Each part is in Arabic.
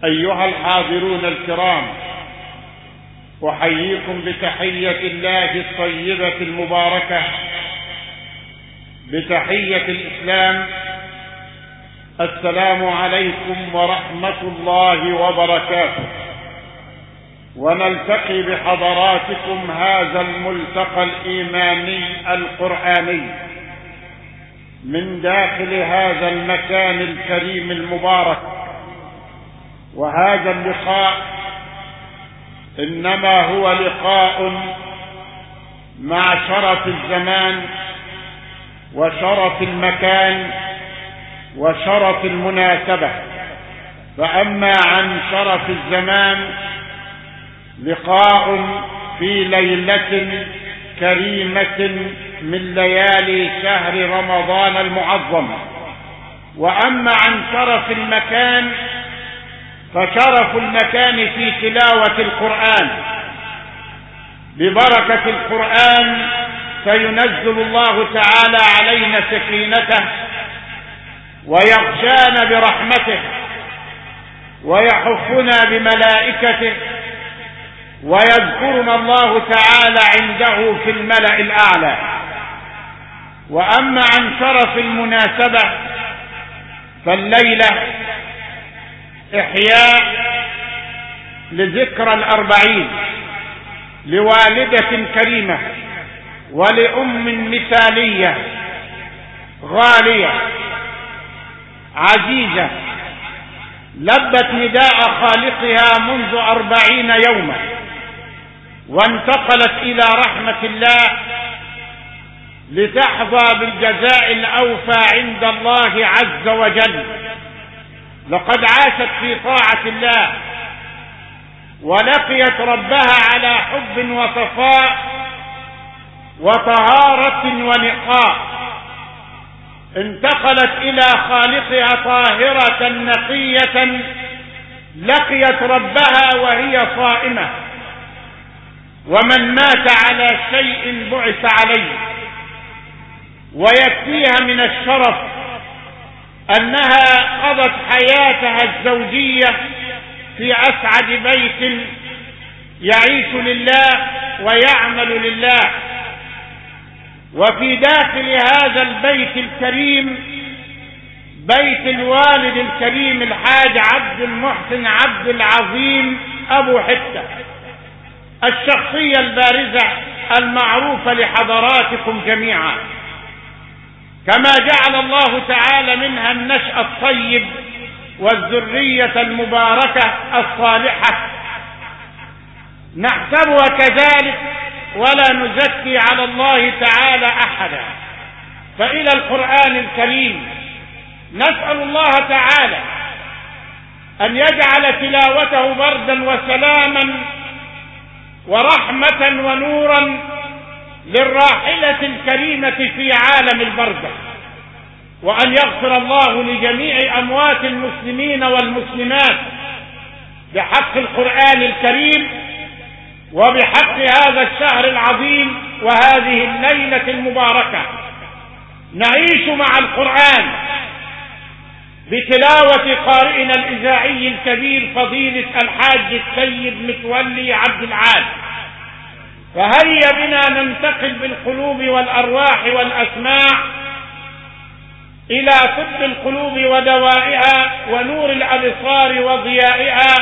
أيها الحاضرون الكرام، أحييكم بتحية الله الطيبة المباركة، بتحية الإسلام. السلام عليكم ورحمة الله وبركاته. ونلتقي بحضراتكم هذا الملتقى الإيماني القرآني من داخل هذا المكان الكريم المبارك. وهذا اللقاء إنما هو لقاء مع شرف الزمان وشرف المكان وشرف المناسبة. فأما عن شرف الزمان، لقاء في ليلة كريمة من ليالي شهر رمضان المعظم. وأما عن شرف المكان، فشرف المكان في تلاوة القرآن. ببركة القرآن سينزل الله تعالى علينا سكينته ويغشانا برحمته ويحفنا بملائكته ويذكرنا الله تعالى عنده في الملأ الأعلى. وأما عن شرف المناسبة، فالليلة إحياء لذكرى 40 لوالدة كريمة ولأم مثالية غالية عزيزة، لبت نداء خالقها منذ 40 يوما، وانتقلت إلى رحمة الله لتحظى بالجزاء الأوفى عند الله عز وجل. لقد عاشت في طاعة الله ولقيت ربها على حب وصفاء وطهارة ونقاء. انتقلت إلى خالقها طاهرة نقية، لقيت ربها وهي صائمة. ومن مات على شيء بعث عليه. ويكفيها من الشرف أنها قضت حياتها الزوجية في أسعد بيت يعيش لله ويعمل لله. وفي داخل هذا البيت الكريم بيت الوالد الكريم الحاج عبد المحسن عبد العظيم أبو حتة، الشخصية البارزة المعروفة لحضراتكم جميعا، كما جعل الله تعالى منها النشأ الطيب والذرية المباركة الصالحة. نحسبها كذلك ولا نزكي على الله تعالى أحدا. فإلى القرآن الكريم، نسأل الله تعالى أن يجعل تلاوته بردا وسلاما ورحمة ونورا للراحلة الكريمة في عالم البرزخ، وأن يغفر الله لجميع أموات المسلمين والمسلمات بحق القرآن الكريم وبحق هذا الشهر العظيم وهذه الليلة المباركة. نعيش مع القرآن بتلاوة قارئنا الإذاعي الكبير فضيلة الحاج السيد متولي عبد العال. فهيا بنا ننتقل بالقلوب والأرواح والأسماع إلى طب القلوب ودوائها ونور الأبصار وضيائها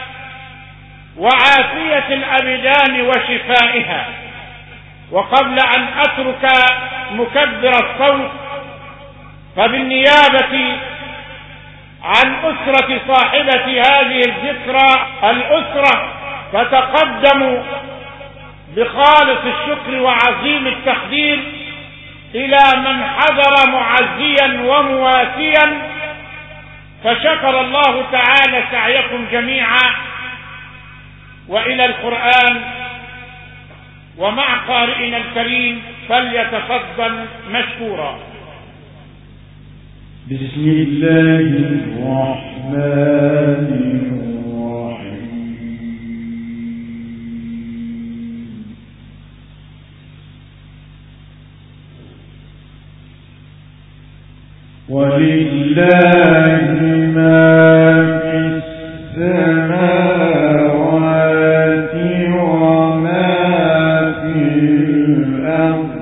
وعافية الأبدان وشفائها. وقبل أن أترك مكبر الصوت، فبالنيابة عن أسرة صاحبة هذه الذكرى، الأسرة، فتقدموا بخالص الشكر وعظيم التقدير إلى من حضر معزيا ومواسيا، فشكر الله تعالى سعيكم جميعا. وإلى القرآن ومع قارئنا الكريم، فليتفضل مشكورا. بسم الله الرحمن الرحيم. ولله ما في السماوات الأرض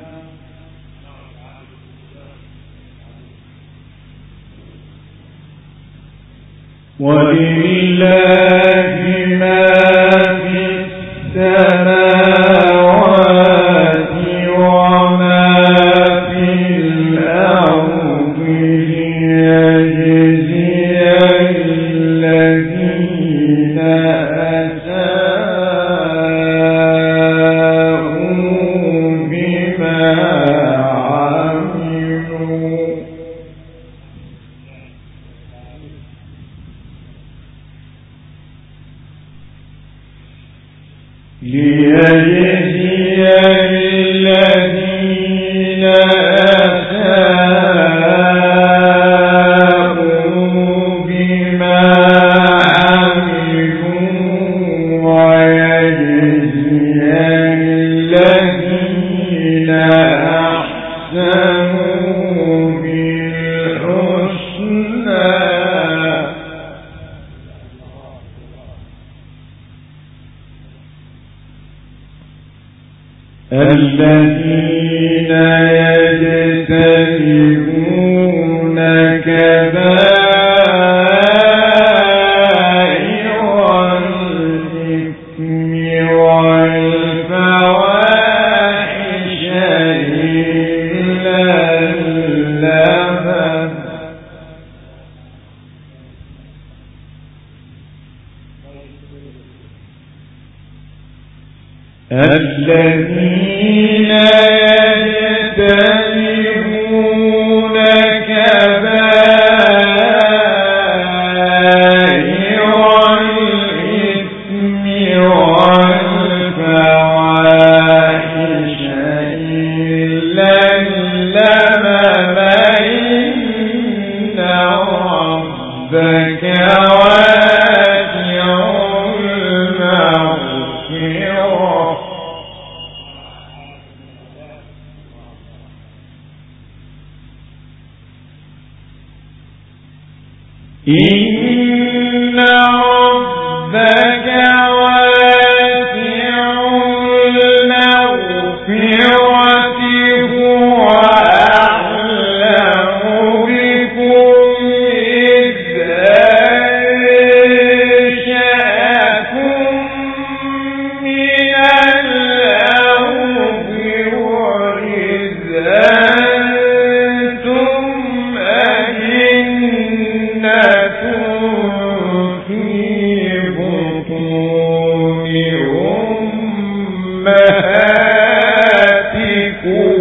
ولله ما في السماوات وما في الأرض ليجزي الذين أساءوا بما عملوا ليجزي الذين أساءوا بما عملوا ويجزي الذين أحسنوا بالحسنى الذين يجتنبون كبائر الإثم والفواحش إلا اللمم الذين يجتنبون كبائر الإثم والفواحش إلا اللمم إن ربك واسع المغفرة إن ربك واسع المغفرة هو أعلم بكم إذ أنشأكم من الأرض وإذ أنتم أجنة في بطون أمهاتكم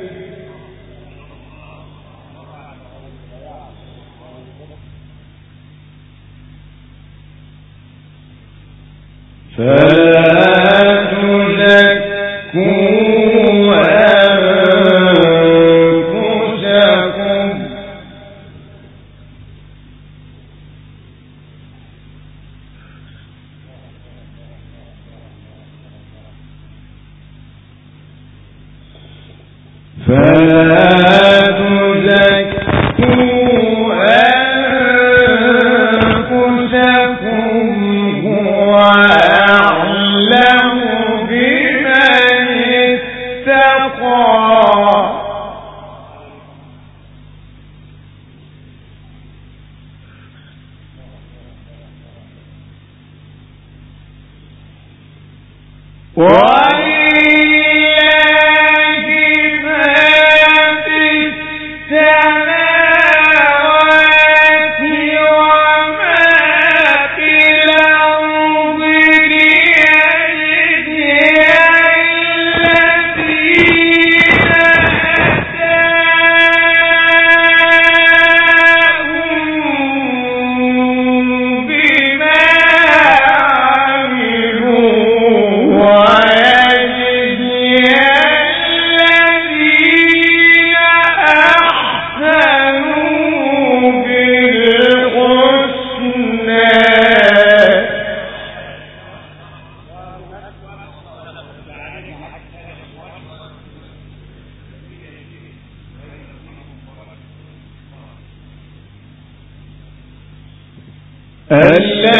فلا تزكوا أنفسكم هو أعلم بمن اتقى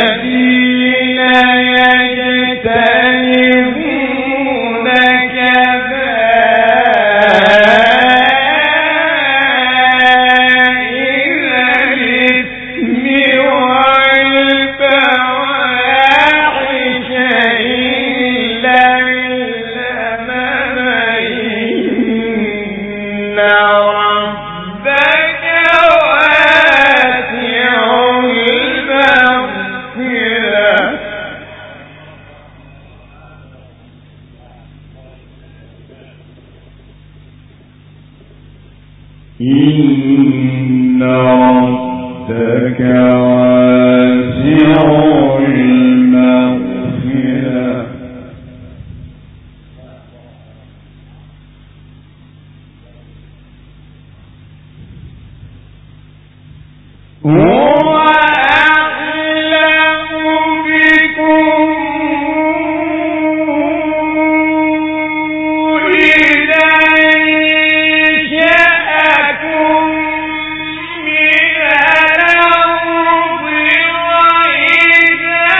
الذين يجتنبون كبائر إن ربك واسع المغفرة هو أعلم بكم إذا أنشأكم من الأرض وإذا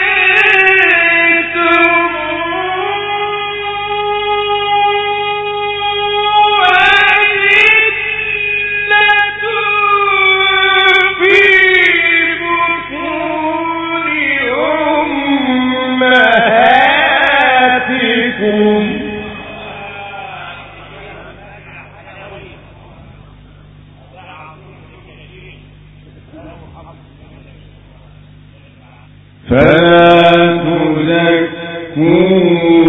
فلا تزكوا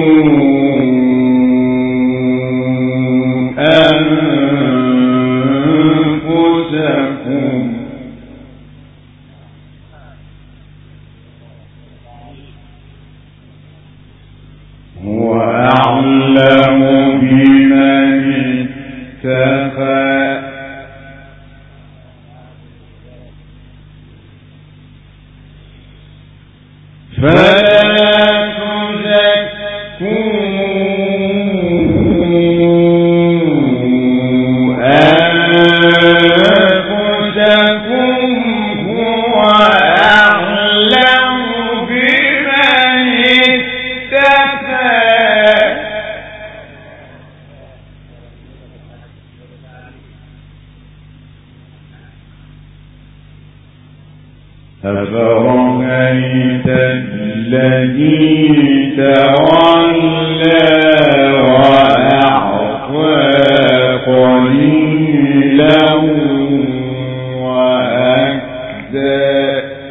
أنفسكم هو أعلم بمن اتقى فلا تزكوا أنفسكم هو أعلم بمن اتقى أفرأيت الذي تولى وأعطى قليلا وأكدى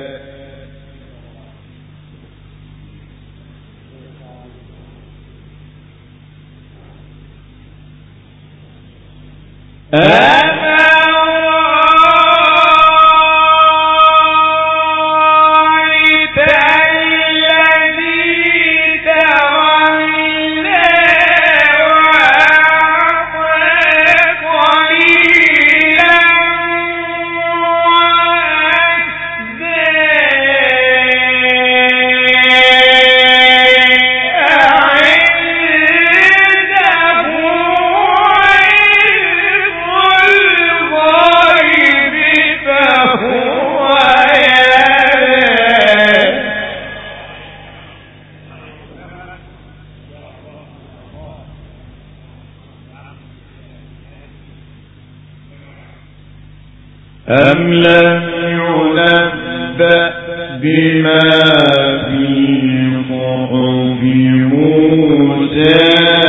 أم لم ينبأ بما في صحف موسى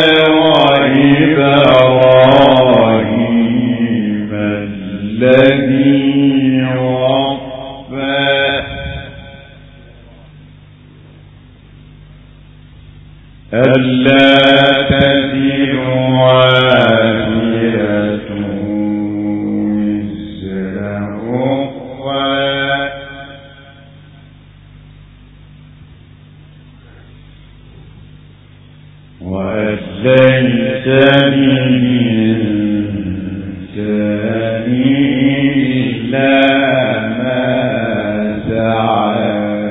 وإبراهيم الذي وفى ألا تزر وازرة ليس للإنسان إلا ما سعى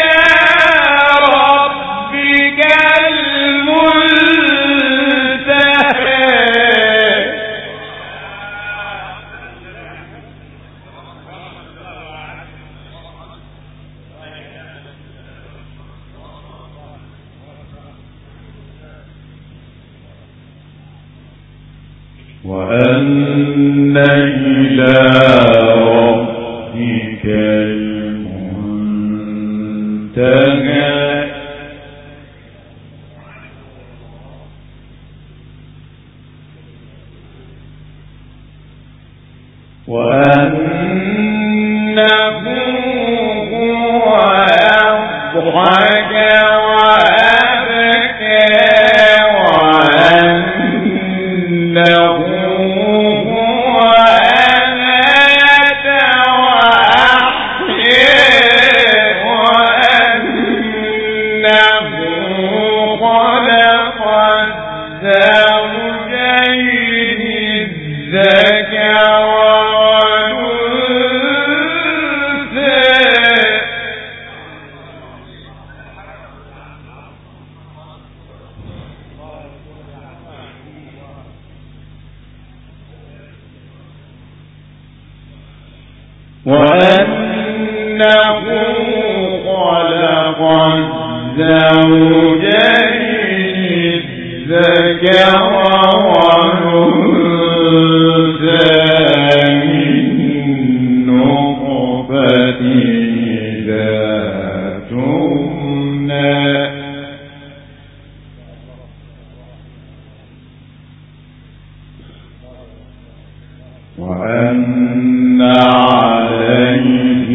المنتهى وأن إلى ربك المنتهى وأنه هو أضحك وأبكى وأنه هو أمات وأحيا وأنه خلق الزوجين الذكر وأنه خلق الزوجين الذكر والأنثى من نطفة إذا تمنى وأن عليه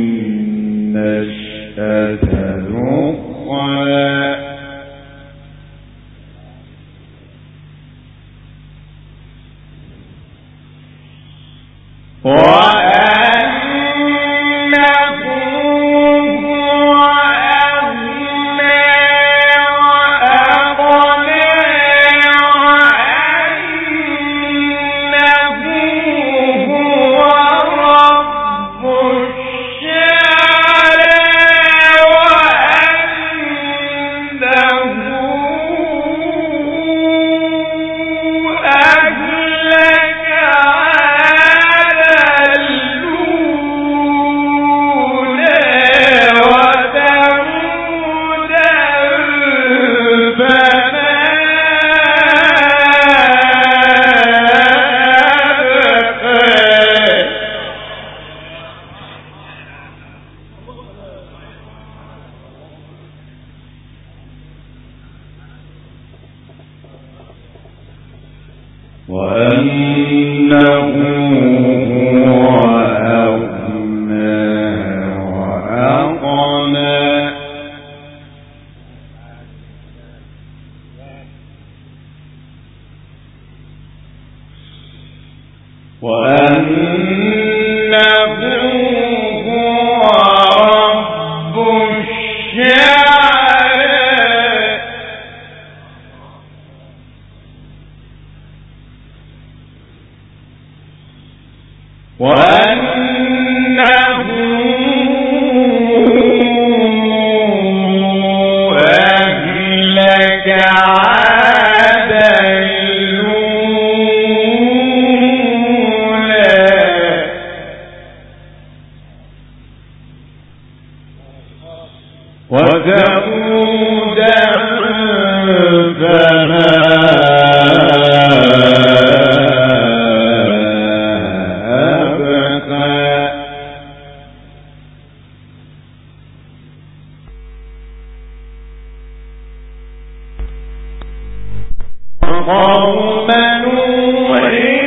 النشأة الأخرى وثمود فما أبقى وقوم نوح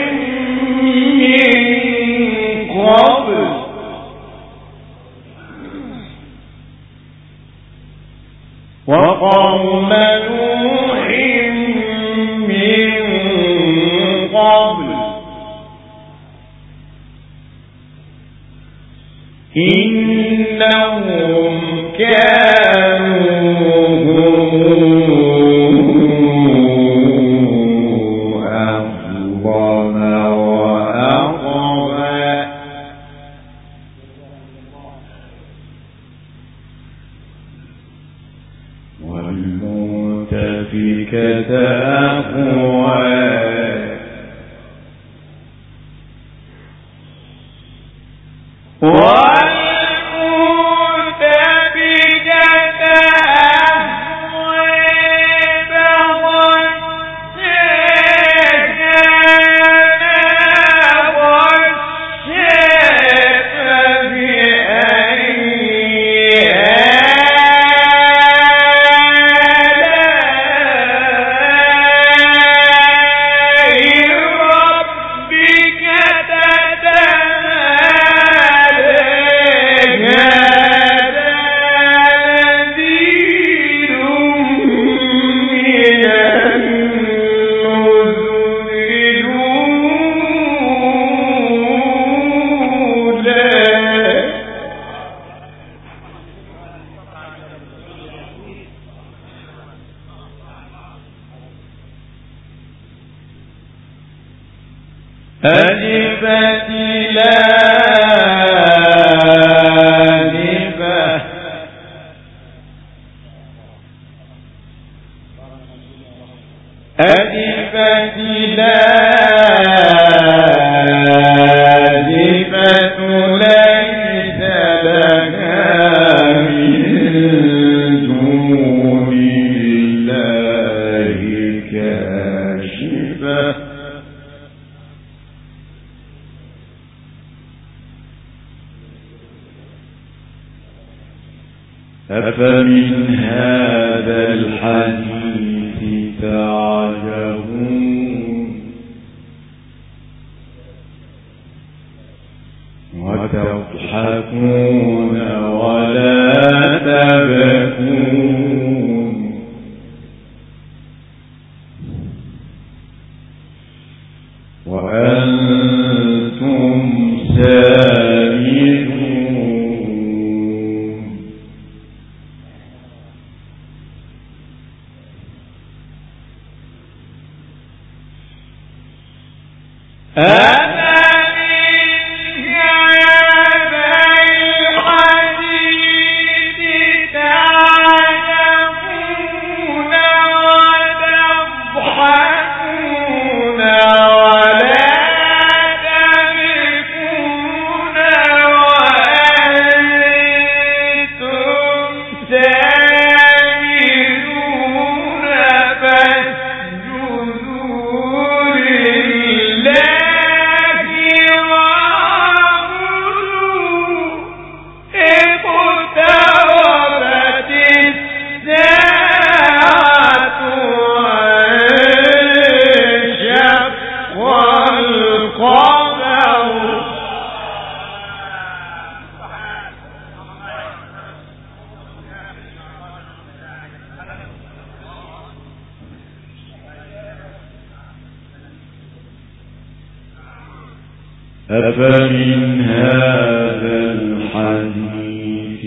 من قبل وقوم نوح من قبل إنهم كانوا أظلم وأطغى والمؤتفكة أهوى والمؤتفكة أهوى أزفت الآزفة أزفت الآزفة ليس لها من دون الله كاشفة أفمن هذا الحديث تعجبون وتضحكون ولا تبكون وأنتم سامدون أفمن هذا الحديث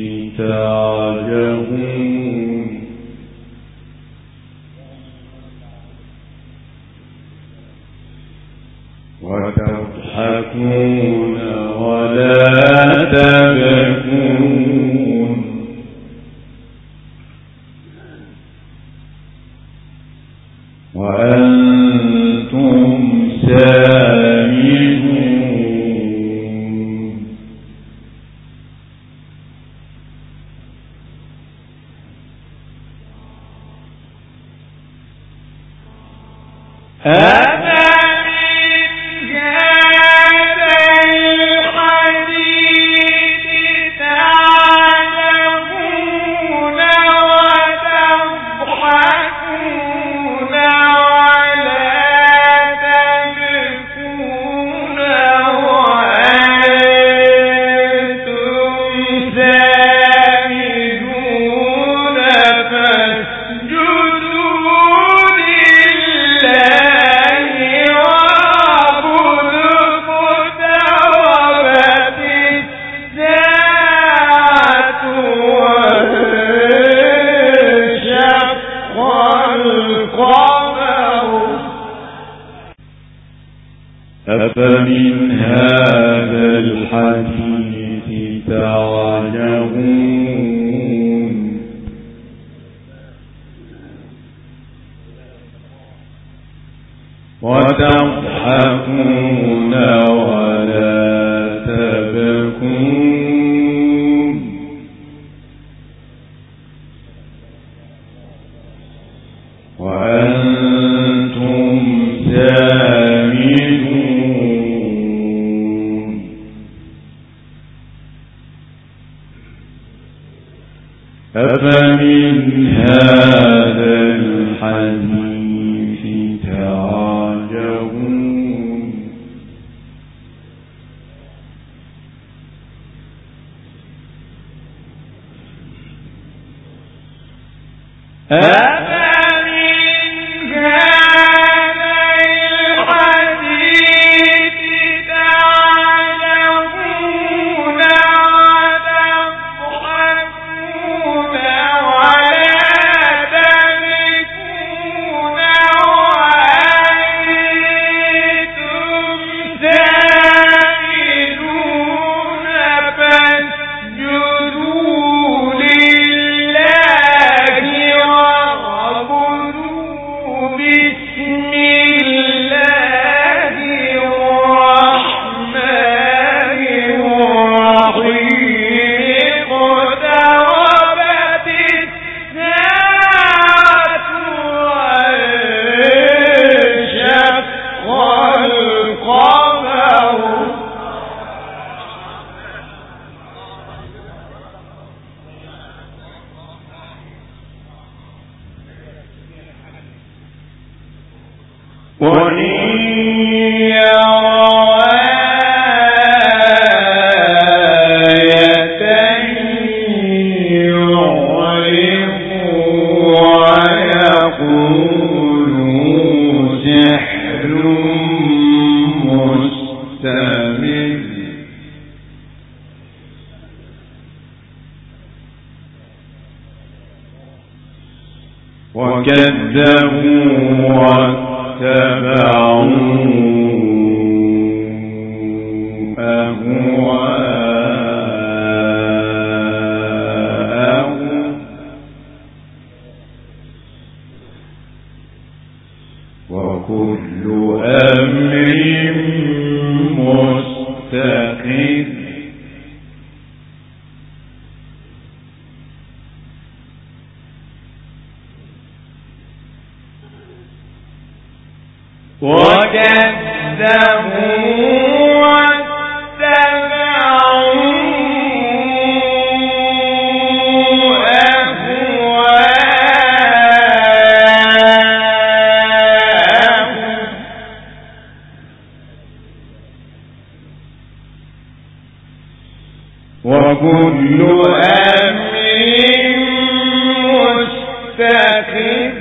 تعجبون وتضحكون ولا تبكون وأنتم سامدون أفمن هذا الحديث تعجبون وتضحكون ولا تبكون وأنتم سامدون أفمن هذا الحديث تعجبون وكذبوا واتبعوا أهواءهم وكل أمر مستقيم وكل أمر مستقيم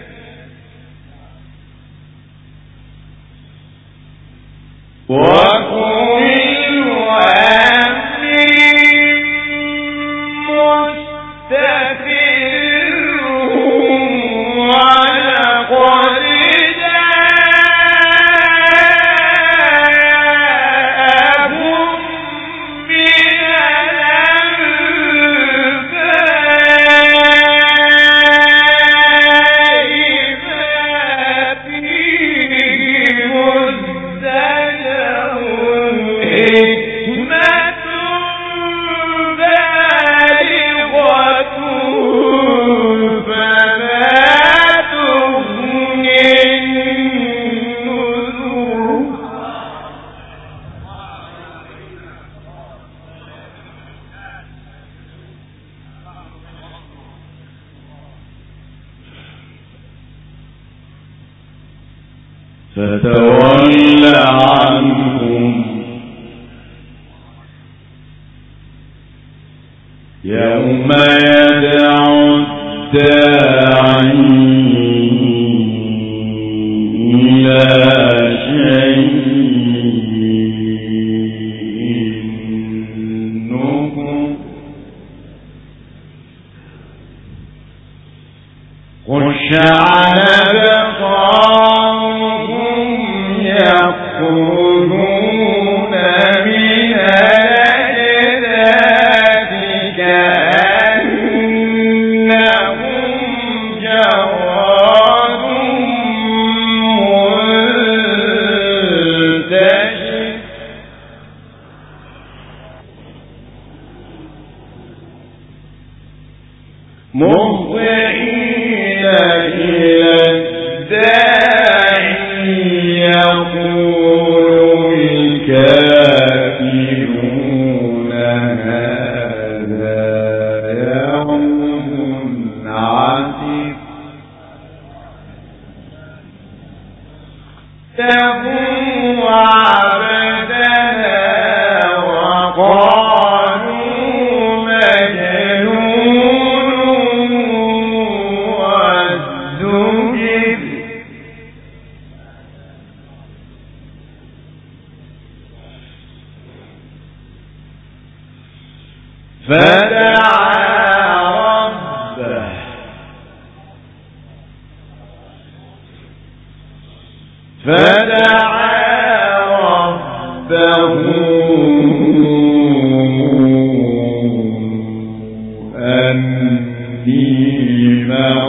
فتول عنهم يوم يدعو الداعي إلى شيء نكر خش على يخرجون من الأجداث كأنهم جراد منتشر مهطعين إلى الداعي يقول الكافرون هذا يوم عسير اتقوا عبدنا وقالوا مجنون وازدجر فدعا ربه أني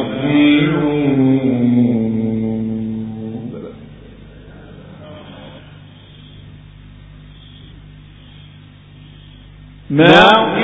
مغلوب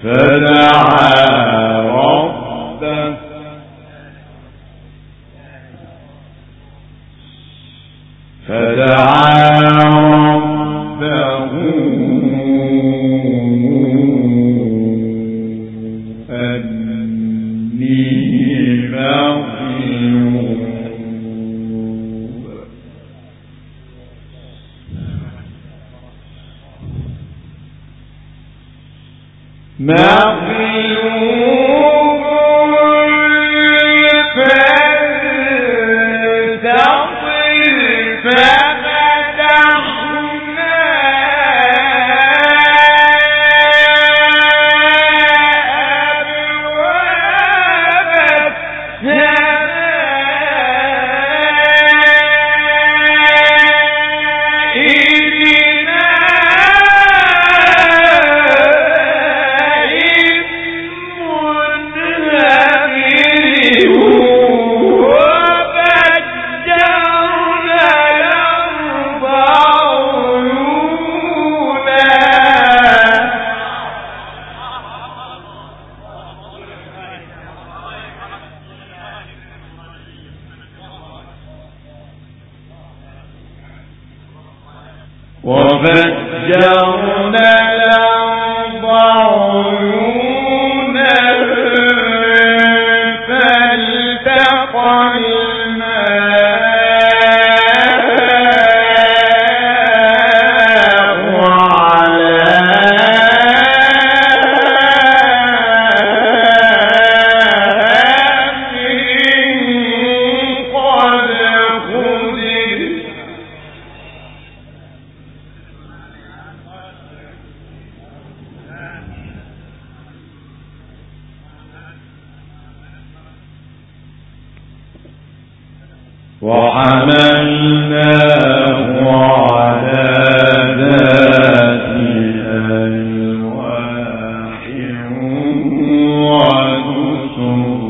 فدعا ربه وفجرنا الأرض عيونا فالتقى وحملناه على ذات ألواح ودسر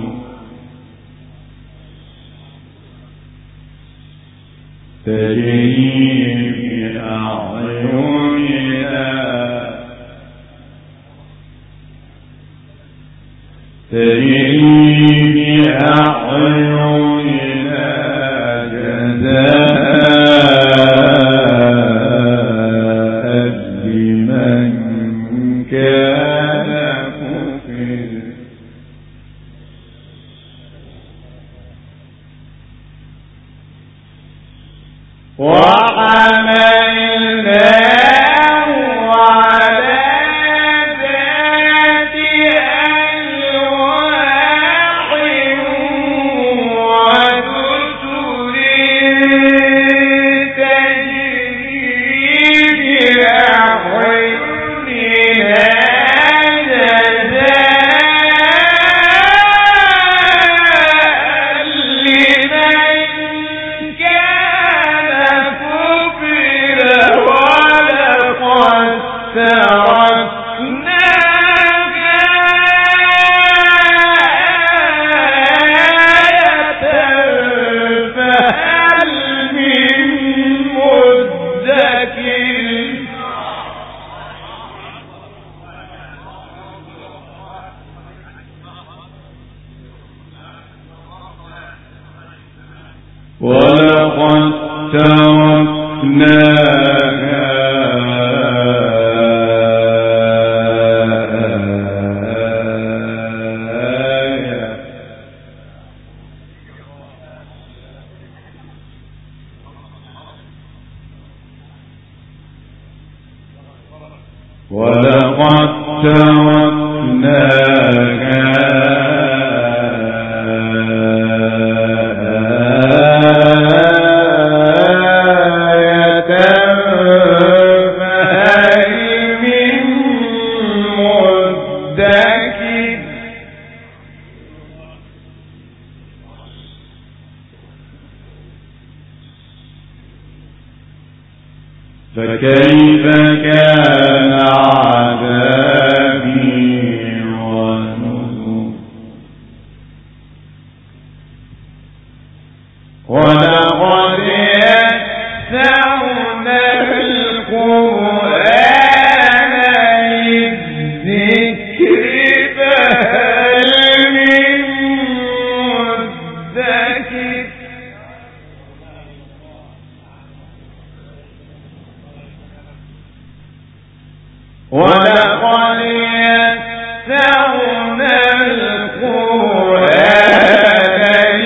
تجري بأعيننا جزاء لمن كان كفر وحملناه على ذات ألواح ودسر تجري بأعيننا جزاء لمن كان كفر ولقد تركناها آية فهل من مدكر ولقد تركناها آية ولقد تركناها فكيف كان عذابي ونذر ولقد يسرنا القرآن للذكر ولقد يسرنا القرآن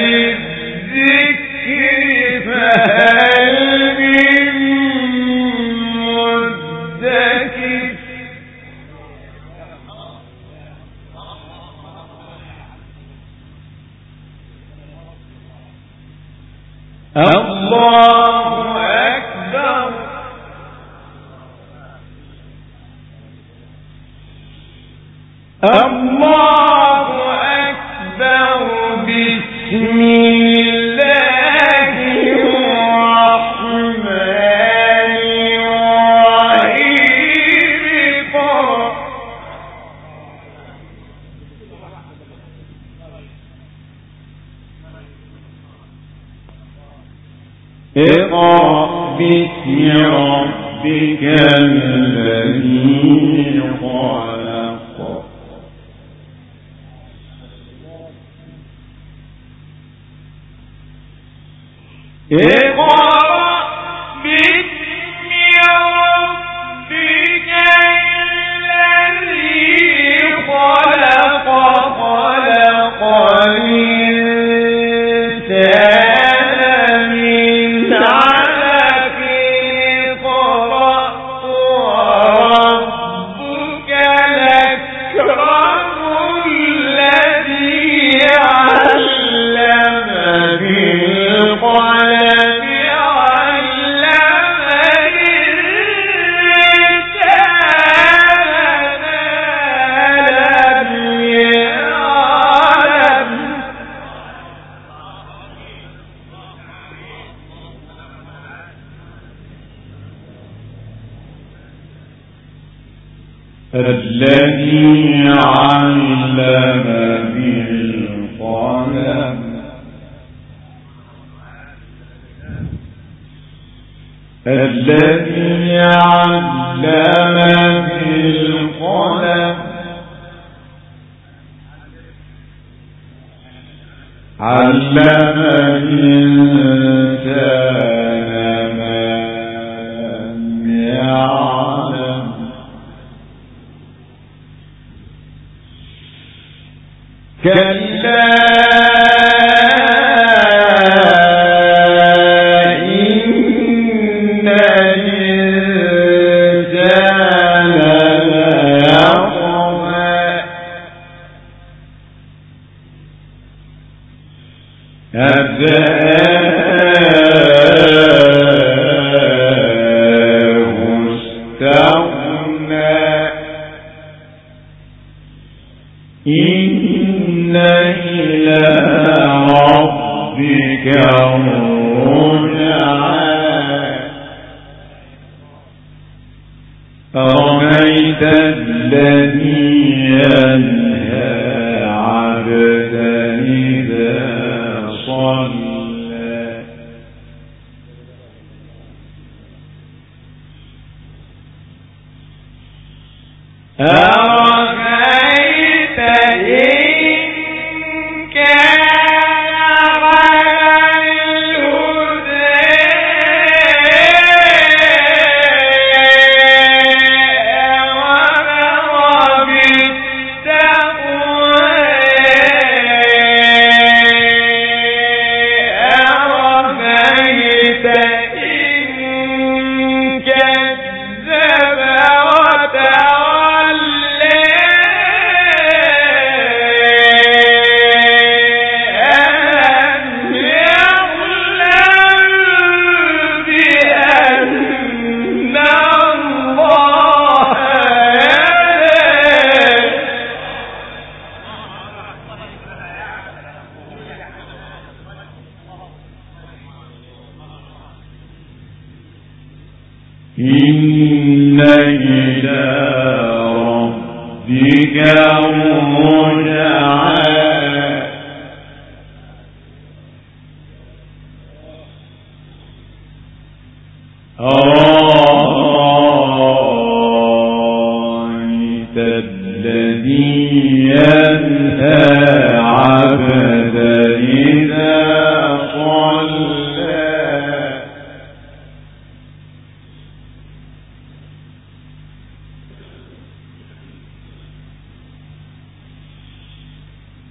للذكر فهل من مدكر الله أكبر الله أكبر بسم الله الرحمن الرحيم اقرأ باسم ربك الذي خلق اقرأ باسم ربك الذي خلق خلق الإنسان من علق اقرأ وربك الأكرم الذي علم بالقلم الذي علم بالقلم الذي علم بالقلم علم الإنسان ما لم يعلم كلا إن الإنسان ليطغى أن رآه استغنى إن إلى ربك الرجعى أرأيت الذي ينهى عبدا إذا صلى أرأيت إن كان على الهدى وأمر بالتقوى أرأيت إن كذب وتولى ألم يعلم بأن الله إن إلى ربك الرجعى أرأيت الذي ينهى عبدا إذا صلى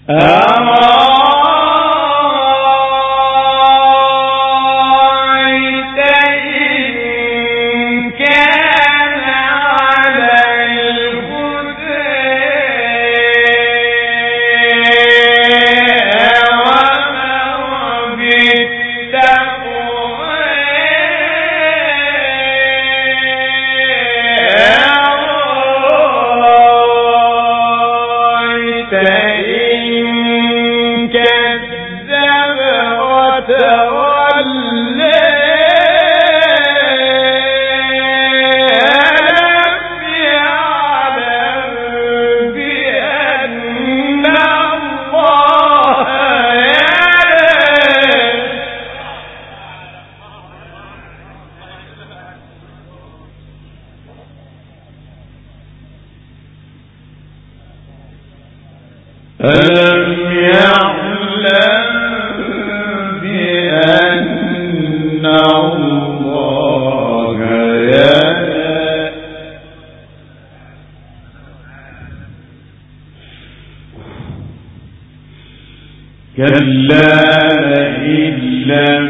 كلا إن لم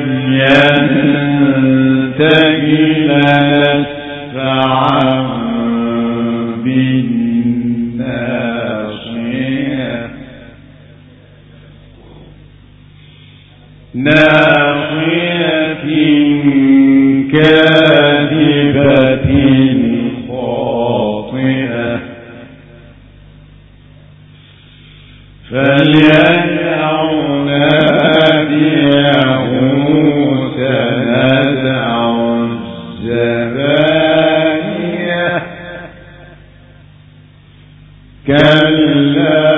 ينته لنسفعا بالناصية ناصية كاذبة خاطئة فليدع ناديه سندع الزبانية كلا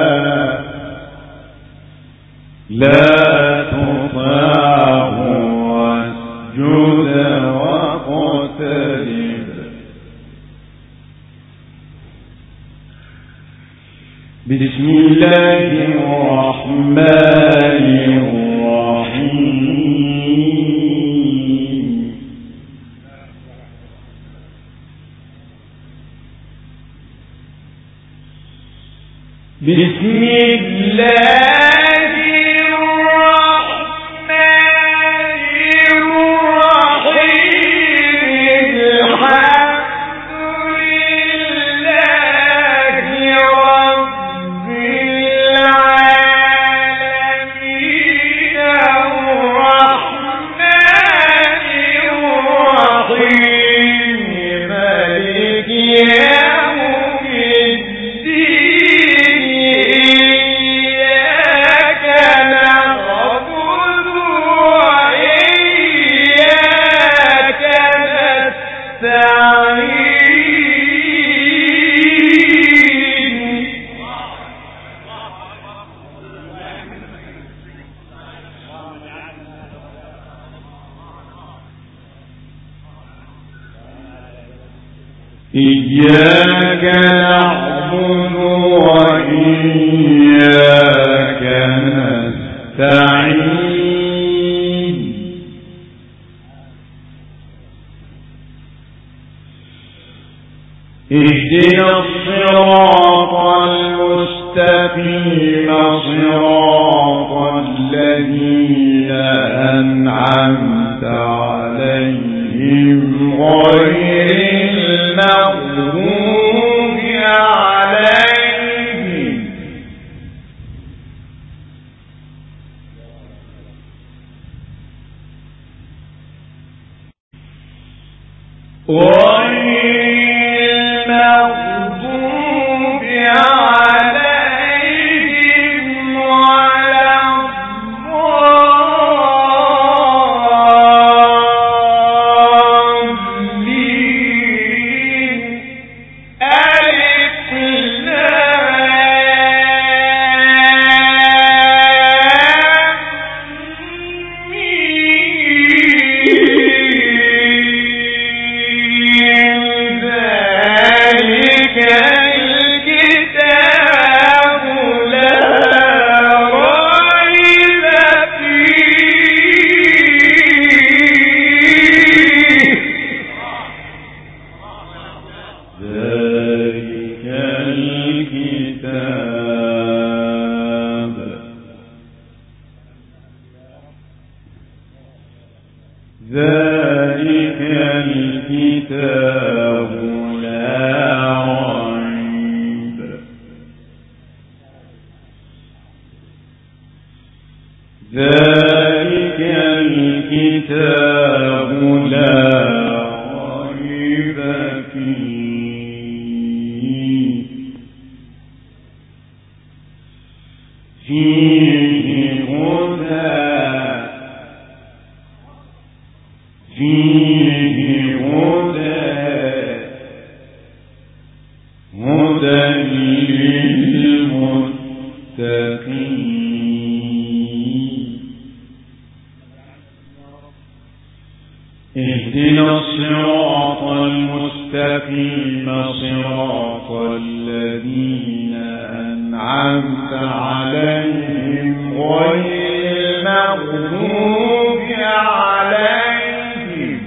لا تطعه واسجد واقترب بسم الله الرحمن الرحيم بسم الله إياك نعبد وإياك نستعين اهدنا الصراط المستقيم صراط الذين أنعمت عليهم غير المغضوب عليهم الكتاب لا ريب ذلك الكتاب لا ريب فيه هدى للمتقين اهدنا الصراط المستقيم صراط الذين أنعمت عليهم غير المغضوب عليهم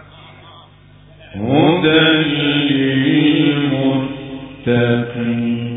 هدى للمتقين